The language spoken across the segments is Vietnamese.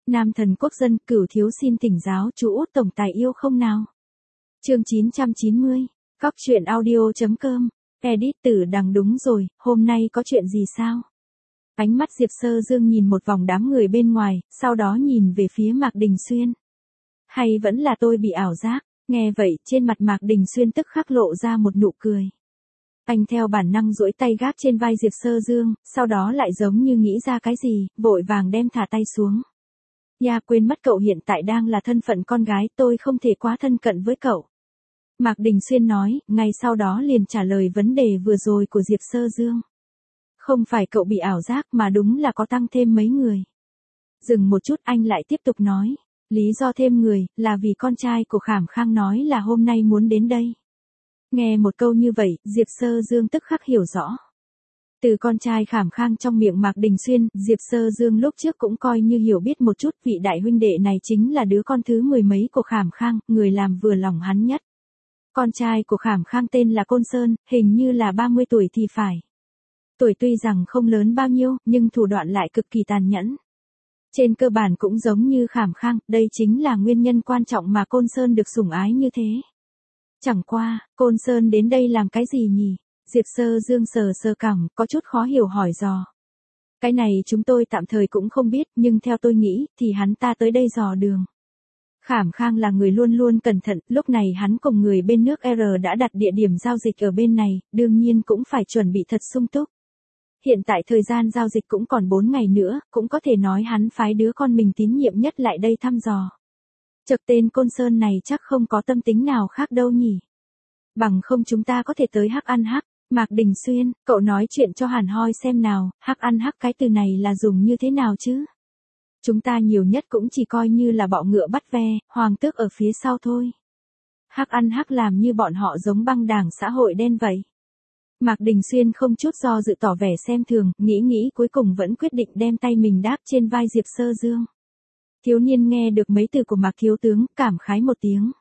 Nam thần quốc dân, Cửu thiếu xin thỉnh giáo chú Út tổng tài yêu không nào? Chương 990. Góc truyện audio.com. Edit Tử Đằng đúng rồi, hôm nay có chuyện gì sao? Ánh mắt Diệp Sơ Dương nhìn một vòng đám người bên ngoài, sau đó nhìn về phía Mạc Đình Xuyên. Hay vẫn là tôi bị ảo giác? Nghe vậy, trên mặt Mạc Đình Xuyên tức khắc lộ ra một nụ cười. Anh theo bản năng duỗi tay gác trên vai Diệp Sơ Dương, sau đó lại giống như nghĩ ra cái gì, vội vàng đem thả tay xuống. Ya quên mất cậu hiện tại đang là thân phận con gái, tôi không thể quá thân cận với cậu. Mạc Đình Xuyên nói, ngay sau đó liền trả lời vấn đề vừa rồi của Diệp Sơ Dương. Không phải cậu bị ảo giác mà đúng là có tăng thêm mấy người. Dừng một chút anh lại tiếp tục nói, lý do thêm người là vì con trai của Khảm Khang nói là hôm nay muốn đến đây. Nghe một câu như vậy, Diệp Sơ Dương tức khắc hiểu rõ. Từ con trai Khảm Khang trong miệng Mạc Đình Xuyên, Diệp Sơ Dương lúc trước cũng coi như hiểu biết một chút, vị đại huynh đệ này chính là đứa con thứ 10 mấy của Khảm Khang, người làm vừa lòng hắn nhất. Con trai của Khảm Khang tên là Côn Sơn, hình như là 30 tuổi thì phải. Tuổi tuy rằng không lớn bao nhiêu, nhưng thủ đoạn lại cực kỳ tàn nhẫn. Trên cơ bản cũng giống như Khảm Khang, đây chính là nguyên nhân quan trọng mà Côn Sơn được sủng ái như thế. Chẳng qua, Côn Sơn đến đây làm cái gì nhỉ? Diệp Sơ Dương sờ sờ cằm, có chút khó hiểu hỏi dò. Cái này chúng tôi tạm thời cũng không biết, nhưng theo tôi nghĩ, thì hắn ta tới đây dò đường. Khảm Khang là người luôn luôn cẩn thận, lúc này hắn cùng người bên nước R đã đặt địa điểm giao dịch ở bên này, đương nhiên cũng phải chuẩn bị thật sung túc. Hiện tại thời gian giao dịch cũng còn 4 ngày nữa, cũng có thể nói hắn phái đứa con mình tín nhiệm nhất lại đây thăm dò. Chợt tên Côn Sơn này chắc không có tâm tính nào khác đâu nhỉ. Bằng không chúng ta có thể tới hắc ăn hắc. Mạc Đình Xuyên, cậu nói chuyện cho hẳn hoi xem nào, hắc ăn hắc cái từ này là dùng như thế nào chứ? Chúng ta nhiều nhất cũng chỉ coi như là bọ ngựa bắt ve, hoàng tước ở phía sau thôi. Hắc ăn hắc làm như bọn họ giống băng đảng xã hội đen vậy. Mạc Đình Xuyên không chút do dự tỏ vẻ xem thường, nghĩ cuối cùng vẫn quyết định đem tay mình đáp trên vai Diệp Sơ Dương. Thiếu niên nghe được mấy từ của Mạc thiếu tướng, cảm khái một tiếng.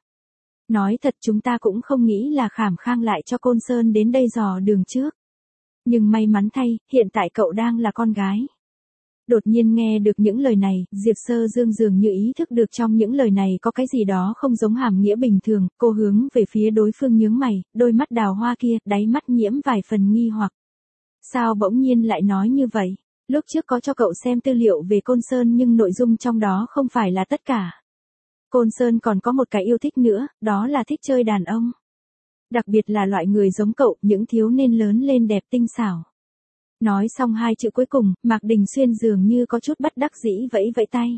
Nói thật chúng ta cũng không nghĩ là Khảm Khang lại cho Côn Sơn đến đây dò đường trước. Nhưng may mắn thay, hiện tại cậu đang là con gái. Đột nhiên nghe được những lời này, Diệp Sơ Dương dường như ý thức được trong những lời này có cái gì đó không giống hàm nghĩa bình thường, cô hướng về phía đối phương nhướng mày, đôi mắt đào hoa kia, đáy mắt nhiễm vài phần nghi hoặc. Sao bỗng nhiên lại nói như vậy? Lúc trước có cho cậu xem tư liệu về Côn Sơn nhưng nội dung trong đó không phải là tất cả. Côn Sơn còn có một cái yêu thích nữa, đó là thích chơi đàn ông. Đặc biệt là loại người giống cậu, những thiếu nên lớn lên đẹp tinh xảo. Nói xong hai chữ cuối cùng, Mạc Đình Xuyên dường như có chút bất đắc dĩ vẫy vẫy tay.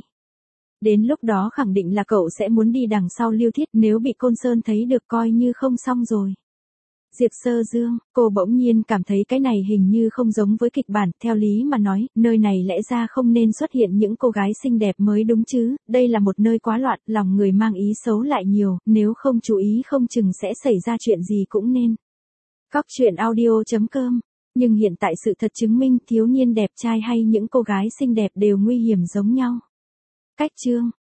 Đến lúc đó khẳng định là cậu sẽ muốn đi đằng sau Lưu Thiết, nếu bị Côn Sơn thấy được coi như không xong rồi. Diệp Sơ Dương, cô bỗng nhiên cảm thấy cái này hình như không giống với kịch bản, theo lý mà nói, nơi này lẽ ra không nên xuất hiện những cô gái xinh đẹp mới đúng chứ, đây là một nơi quá loạn, lòng người mang ý xấu lại nhiều, nếu không chú ý không chừng sẽ xảy ra chuyện gì cũng nên. Góc truyện audio.com. Nhưng hiện tại sự thật chứng minh thiếu niên đẹp trai hay những cô gái xinh đẹp đều nguy hiểm giống nhau. Cách chương